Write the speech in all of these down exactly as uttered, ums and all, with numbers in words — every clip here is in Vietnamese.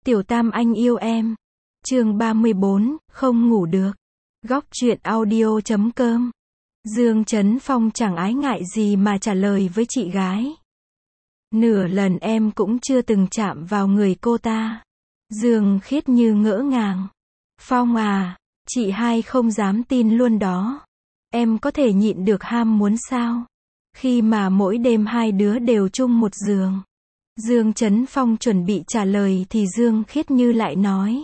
Tiểu Tam anh yêu em. Chương ba mươi bốn, không ngủ được. Góc truyện audio chấm com. Dương Chấn Phong chẳng ái ngại gì mà trả lời với chị gái. Nửa lần em cũng chưa từng chạm vào người cô ta. Dương Khiết Như ngỡ ngàng. Phong à, chị hai không dám tin luôn đó. Em có thể nhịn được ham muốn sao? Khi mà mỗi đêm hai đứa đều chung một giường. Dương Chấn Phong chuẩn bị trả lời thì Dương Khiết Như lại nói.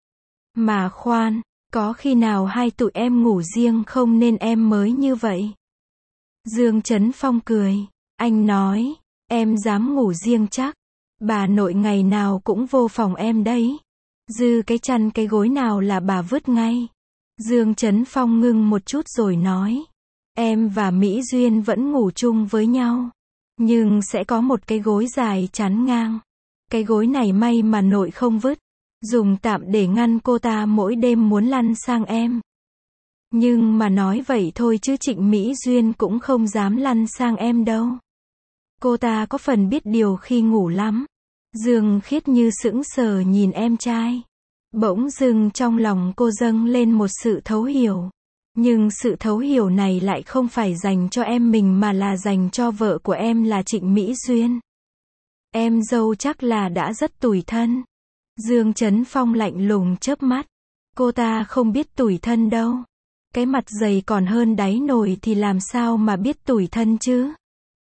Mà khoan, có khi nào hai tụi em ngủ riêng không nên em mới như vậy? Dương Chấn Phong cười. Anh nói, em dám ngủ riêng chắc. Bà nội ngày nào cũng vô phòng em đấy. Dư cái chăn cái gối nào là bà vứt ngay. Dương Chấn Phong ngưng một chút rồi nói. Em và Mỹ Duyên vẫn ngủ chung với nhau. Nhưng sẽ có một cái gối dài chắn ngang. Cái gối này may mà nội không vứt. Dùng tạm để ngăn cô ta mỗi đêm muốn lăn sang em. Nhưng mà nói vậy thôi chứ Trịnh Mỹ Duyên cũng không dám lăn sang em đâu. Cô ta có phần biết điều khi ngủ lắm. Dương Khiết Như sững sờ nhìn em trai. Bỗng dưng trong lòng cô dâng lên một sự thấu hiểu. Nhưng sự thấu hiểu này lại không phải dành cho em mình mà là dành cho vợ của em là Trịnh Mỹ Duyên. Em dâu chắc là đã rất tủi thân. Dương Chấn Phong lạnh lùng chớp mắt. Cô ta không biết tủi thân đâu. Cái mặt dày còn hơn đáy nồi thì làm sao mà biết tủi thân chứ?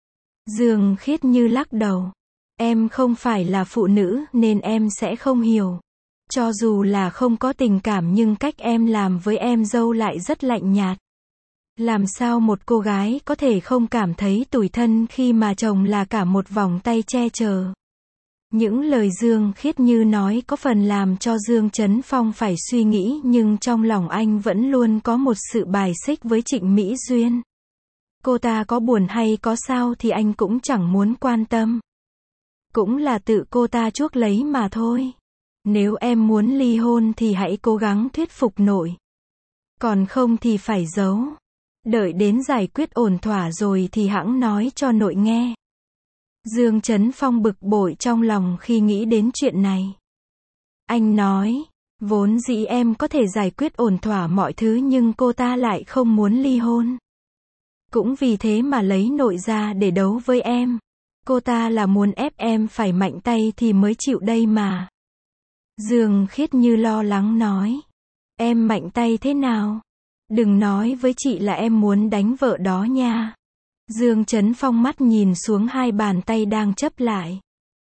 Dương Khiết Như lắc đầu. Em không phải là phụ nữ nên em sẽ không hiểu. Cho dù là không có tình cảm nhưng cách em làm với em dâu lại rất lạnh nhạt. Làm sao một cô gái có thể không cảm thấy tủi thân khi mà chồng là cả một vòng tay che chở? Những lời Dương Khiết Như nói có phần làm cho Dương Chấn Phong phải suy nghĩ nhưng trong lòng anh vẫn luôn có một sự bài xích với Trịnh Mỹ Duyên. Cô ta có buồn hay có sao thì anh cũng chẳng muốn quan tâm. Cũng là tự cô ta chuốc lấy mà thôi. Nếu em muốn ly hôn thì hãy cố gắng thuyết phục nội. Còn không thì phải giấu. Đợi đến giải quyết ổn thỏa rồi thì hẵng nói cho nội nghe. Dương Chấn Phong bực bội trong lòng khi nghĩ đến chuyện này. Anh nói, vốn dĩ em có thể giải quyết ổn thỏa mọi thứ nhưng cô ta lại không muốn ly hôn. Cũng vì thế mà lấy nội ra để đấu với em. Cô ta là muốn ép em phải mạnh tay thì mới chịu đây mà. Dương Khiết Như lo lắng nói. Em mạnh tay thế nào? Đừng nói với chị là em muốn đánh vợ đó nha. Dương Chấn Phong mắt nhìn xuống hai bàn tay đang chấp lại.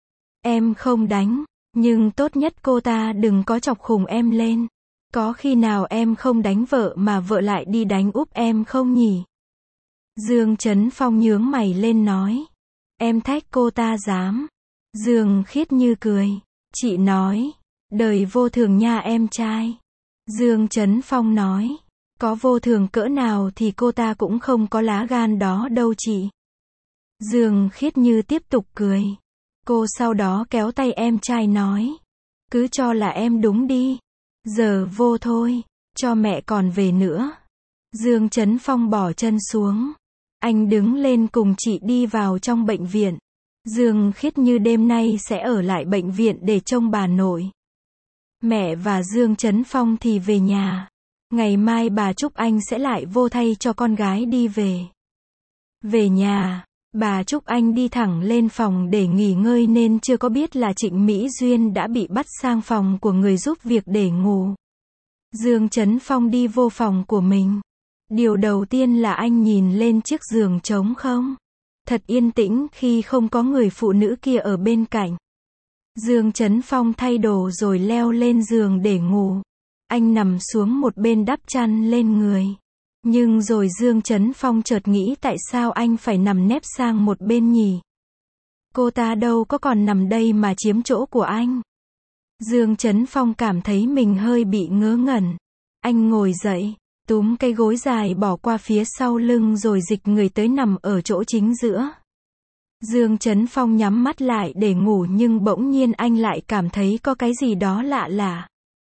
Em không đánh, nhưng tốt nhất cô ta đừng có chọc khùng em lên. Có khi nào em không đánh vợ mà vợ lại đi đánh úp em không nhỉ? Dương Chấn Phong nhướng mày lên nói. Em thách cô ta dám. Dương Khiết Như cười. Chị nói, đời vô thường nha em trai. Dương Chấn Phong nói. Có vô thường cỡ nào thì cô ta cũng không có lá gan đó đâu chị. Dương Khiết Như tiếp tục cười. Cô sau đó kéo tay em trai nói. Cứ cho là em đúng đi. Giờ vô thôi, cho mẹ còn về nữa. Dương Chấn Phong bỏ chân xuống. Anh đứng lên cùng chị đi vào trong bệnh viện. Dương Khiết Như đêm nay sẽ ở lại bệnh viện để trông bà nội. Mẹ và Dương Chấn Phong thì về nhà. Ngày mai bà Trúc Anh sẽ lại vô thay cho con gái đi về. Về nhà, bà Trúc Anh đi thẳng lên phòng để nghỉ ngơi nên chưa có biết là Trịnh Mỹ Duyên đã bị bắt sang phòng của người giúp việc để ngủ. Dương Chấn Phong đi vô phòng của mình. Điều đầu tiên là anh nhìn lên chiếc giường trống không. Thật yên tĩnh khi không có người phụ nữ kia ở bên cạnh. Dương Chấn Phong thay đồ rồi leo lên giường để ngủ. Anh nằm xuống một bên đắp chăn lên người. Nhưng rồi Dương Chấn Phong chợt nghĩ tại sao anh phải nằm nép sang một bên nhỉ? Cô ta đâu có còn nằm đây mà chiếm chỗ của anh. Dương Chấn Phong cảm thấy mình hơi bị ngớ ngẩn. Anh ngồi dậy, túm cái gối dài bỏ qua phía sau lưng rồi dịch người tới nằm ở chỗ chính giữa. Dương Chấn Phong nhắm mắt lại để ngủ nhưng bỗng nhiên anh lại cảm thấy có cái gì đó lạ lạ.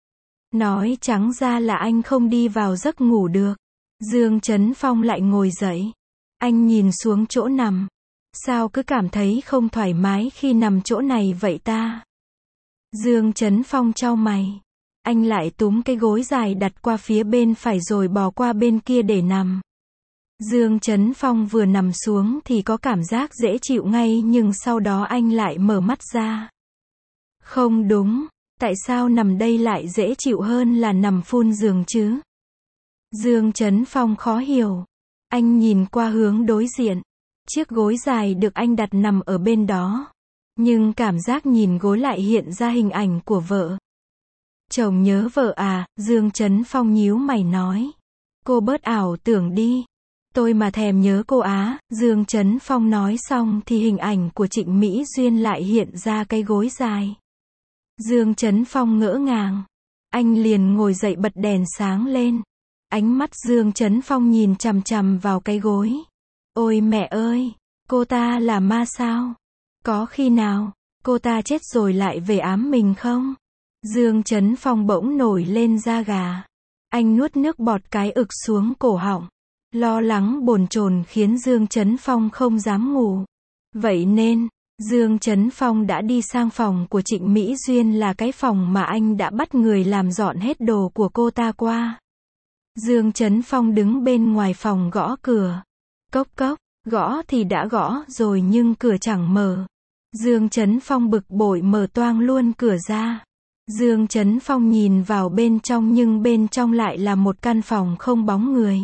Nói trắng ra là anh không đi vào giấc ngủ được. Dương Chấn Phong lại ngồi dậy. Anh nhìn xuống chỗ nằm. Sao cứ cảm thấy không thoải mái khi nằm chỗ này vậy ta? Dương Chấn Phong chau mày. Anh lại túm cái gối dài đặt qua phía bên phải rồi bò qua bên kia để nằm. Dương Chấn Phong vừa nằm xuống thì có cảm giác dễ chịu ngay, nhưng sau đó anh lại mở mắt ra. Không đúng, tại sao nằm đây lại dễ chịu hơn là nằm phun giường chứ? Dương Chấn Phong khó hiểu. Anh nhìn qua hướng đối diện. Chiếc gối dài được anh đặt nằm ở bên đó. Nhưng cảm giác nhìn gối lại hiện ra hình ảnh của vợ. Chồng nhớ vợ à? Dương Chấn Phong nhíu mày nói. Cô bớt ảo tưởng đi. Tôi mà thèm nhớ cô á. Dương Chấn Phong nói xong thì hình ảnh của Trịnh Mỹ Duyên lại hiện ra cái gối dài. Dương Chấn Phong ngỡ ngàng. Anh liền ngồi dậy bật đèn sáng lên. Ánh mắt Dương Chấn Phong nhìn chằm chằm vào cái gối. Ôi mẹ ơi, cô ta là ma sao? Có khi nào cô ta chết rồi lại về ám mình không? Dương Chấn Phong bỗng nổi lên da gà. Anh nuốt nước bọt cái ực xuống cổ họng. Lo lắng bồn chồn khiến Dương Chấn Phong không dám ngủ. Vậy nên, Dương Chấn Phong đã đi sang phòng của Trịnh Mỹ Duyên, là cái phòng mà anh đã bắt người làm dọn hết đồ của cô ta qua. Dương Chấn Phong đứng bên ngoài phòng gõ cửa. Cốc cốc, gõ thì đã gõ rồi nhưng cửa chẳng mở. Dương Chấn Phong bực bội mở toang luôn cửa ra. Dương Chấn Phong nhìn vào bên trong nhưng bên trong lại là một căn phòng không bóng người.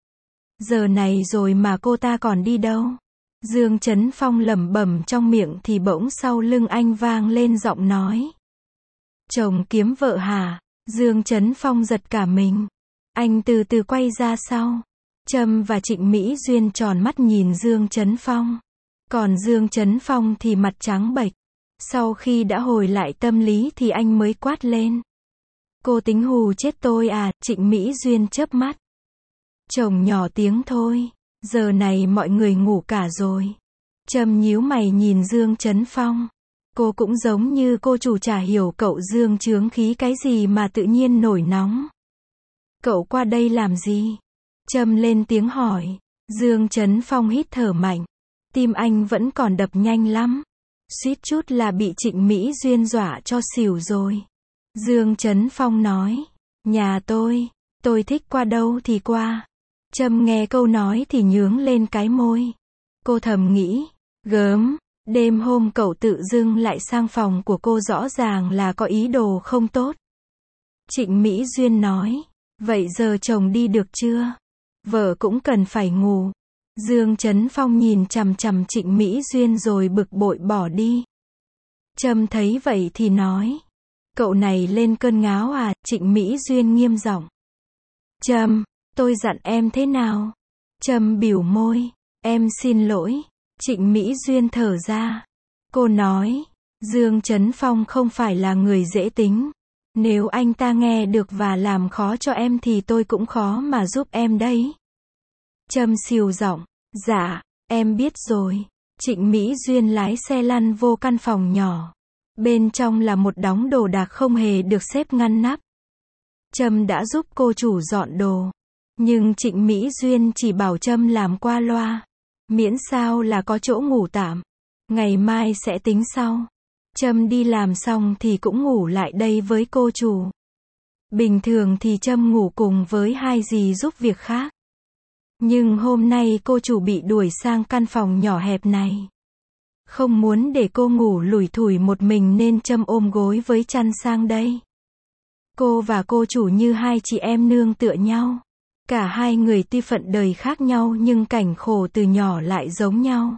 Giờ này rồi mà cô ta còn đi đâu? Dương Chấn Phong lẩm bẩm trong miệng thì bỗng sau lưng anh vang lên giọng nói. Chồng kiếm vợ hả? Dương Chấn Phong giật cả mình. Anh từ từ quay ra sau. Trâm và Trịnh Mỹ Duyên tròn mắt nhìn Dương Chấn Phong. Còn Dương Chấn Phong thì mặt trắng bệch. Sau khi đã hồi lại tâm lý thì anh mới quát lên. Cô tính hù chết tôi à? Trịnh Mỹ Duyên chớp mắt. Chồng nhỏ tiếng thôi. Giờ này mọi người ngủ cả rồi. Trâm nhíu mày nhìn Dương Chấn Phong. Cô cũng giống như cô chủ, chả hiểu cậu Dương chướng khí cái gì mà tự nhiên nổi nóng. Cậu qua đây làm gì? Trâm lên tiếng hỏi. Dương Chấn Phong hít thở mạnh. Tim anh vẫn còn đập nhanh lắm. Suýt chút là bị Trịnh Mỹ Duyên dọa cho xỉu rồi. Dương Chấn Phong nói. Nhà tôi, tôi thích qua đâu thì qua. Trâm nghe câu nói thì nhướng lên cái môi. Cô thầm nghĩ. Gớm, đêm hôm cậu tự dưng lại sang phòng của cô, rõ ràng là có ý đồ không tốt. Trịnh Mỹ Duyên nói. Vậy giờ chồng đi được chưa? Vợ cũng cần phải ngủ. Dương Chấn Phong nhìn chằm chằm Trịnh Mỹ Duyên rồi bực bội bỏ đi. Trâm thấy vậy thì nói. Cậu này lên cơn ngáo à? Trịnh Mỹ Duyên nghiêm giọng. Trâm, tôi dặn em thế nào? Trâm bỉu môi. Em xin lỗi. Trịnh Mỹ Duyên thở ra. Cô nói. Dương Chấn Phong không phải là người dễ tính. Nếu anh ta nghe được và làm khó cho em thì tôi cũng khó mà giúp em đấy. Trâm xìu giọng. Dạ, em biết rồi. Trịnh Mỹ Duyên lái xe lăn vô căn phòng nhỏ. Bên trong là một đống đồ đạc không hề được xếp ngăn nắp. Trâm đã giúp cô chủ dọn đồ. Nhưng Trịnh Mỹ Duyên chỉ bảo Trâm làm qua loa. Miễn sao là có chỗ ngủ tạm. Ngày mai sẽ tính sau. Trâm đi làm xong thì cũng ngủ lại đây với cô chủ. Bình thường thì Trâm ngủ cùng với hai dì giúp việc khác. Nhưng hôm nay cô chủ bị đuổi sang căn phòng nhỏ hẹp này. Không muốn để cô ngủ lủi thủi một mình nên Trâm ôm gối với chăn sang đây. Cô và cô chủ như hai chị em nương tựa nhau. Cả hai người tuy phận đời khác nhau nhưng cảnh khổ từ nhỏ lại giống nhau.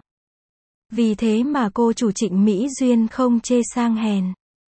Vì thế mà cô chủ Trịnh Mỹ Duyên không chê sang hèn.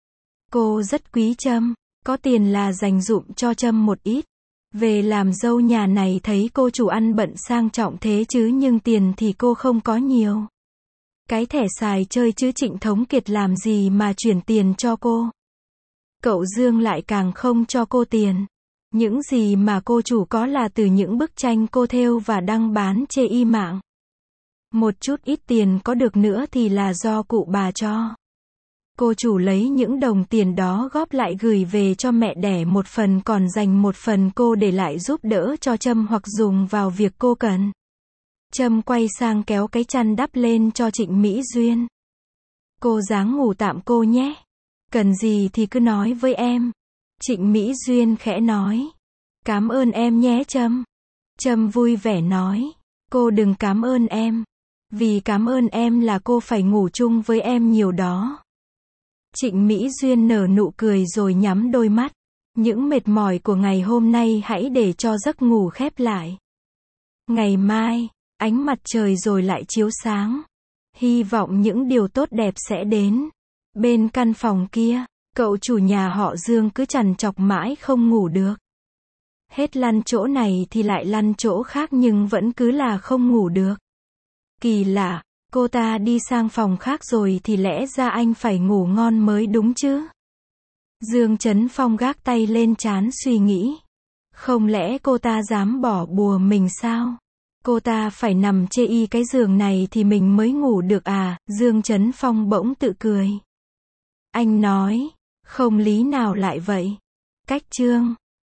Cô rất quý Trâm, có tiền là dành dụm cho Trâm một ít. Về làm dâu nhà này thấy cô chủ ăn bận sang trọng thế chứ nhưng tiền thì cô không có nhiều. Cái thẻ xài chơi chứ Trịnh Thống Kiệt làm gì mà chuyển tiền cho cô. Cậu Dương lại càng không cho cô tiền. Những gì mà cô chủ có là từ những bức tranh cô thêu và đăng bán trên y mạng. Một chút ít tiền có được nữa thì là do cụ bà cho. Cô chủ lấy những đồng tiền đó góp lại gửi về cho mẹ đẻ một phần, còn dành một phần cô để lại giúp đỡ cho Trâm hoặc dùng vào việc cô cần. Trâm quay sang kéo cái chăn đắp lên cho Trịnh Mỹ Duyên. Cô ráng ngủ tạm cô nhé. Cần gì thì cứ nói với em. Trịnh Mỹ Duyên khẽ nói. Cảm ơn em nhé Trâm. Trâm vui vẻ nói. Cô đừng cảm ơn em. Vì cảm ơn em là cô phải ngủ chung với em nhiều đó. Trịnh Mỹ Duyên nở nụ cười rồi nhắm đôi mắt. Những mệt mỏi của ngày hôm nay hãy để cho giấc ngủ khép lại. Ngày mai, ánh mặt trời rồi lại chiếu sáng. Hy vọng những điều tốt đẹp sẽ đến. Bên căn phòng kia, cậu chủ nhà họ Dương cứ trằn trọc mãi không ngủ được. Hết lăn chỗ này thì lại lăn chỗ khác nhưng vẫn cứ là không ngủ được. Kỳ lạ, cô ta đi sang phòng khác rồi thì lẽ ra anh phải ngủ ngon mới đúng chứ. Dương Chấn Phong gác tay lên trán suy nghĩ. Không lẽ cô ta dám bỏ bùa mình sao? Cô ta phải nằm chê y cái giường này thì mình mới ngủ được à? Dương Chấn Phong bỗng tự cười. Anh nói, không lý nào lại vậy. Cách chương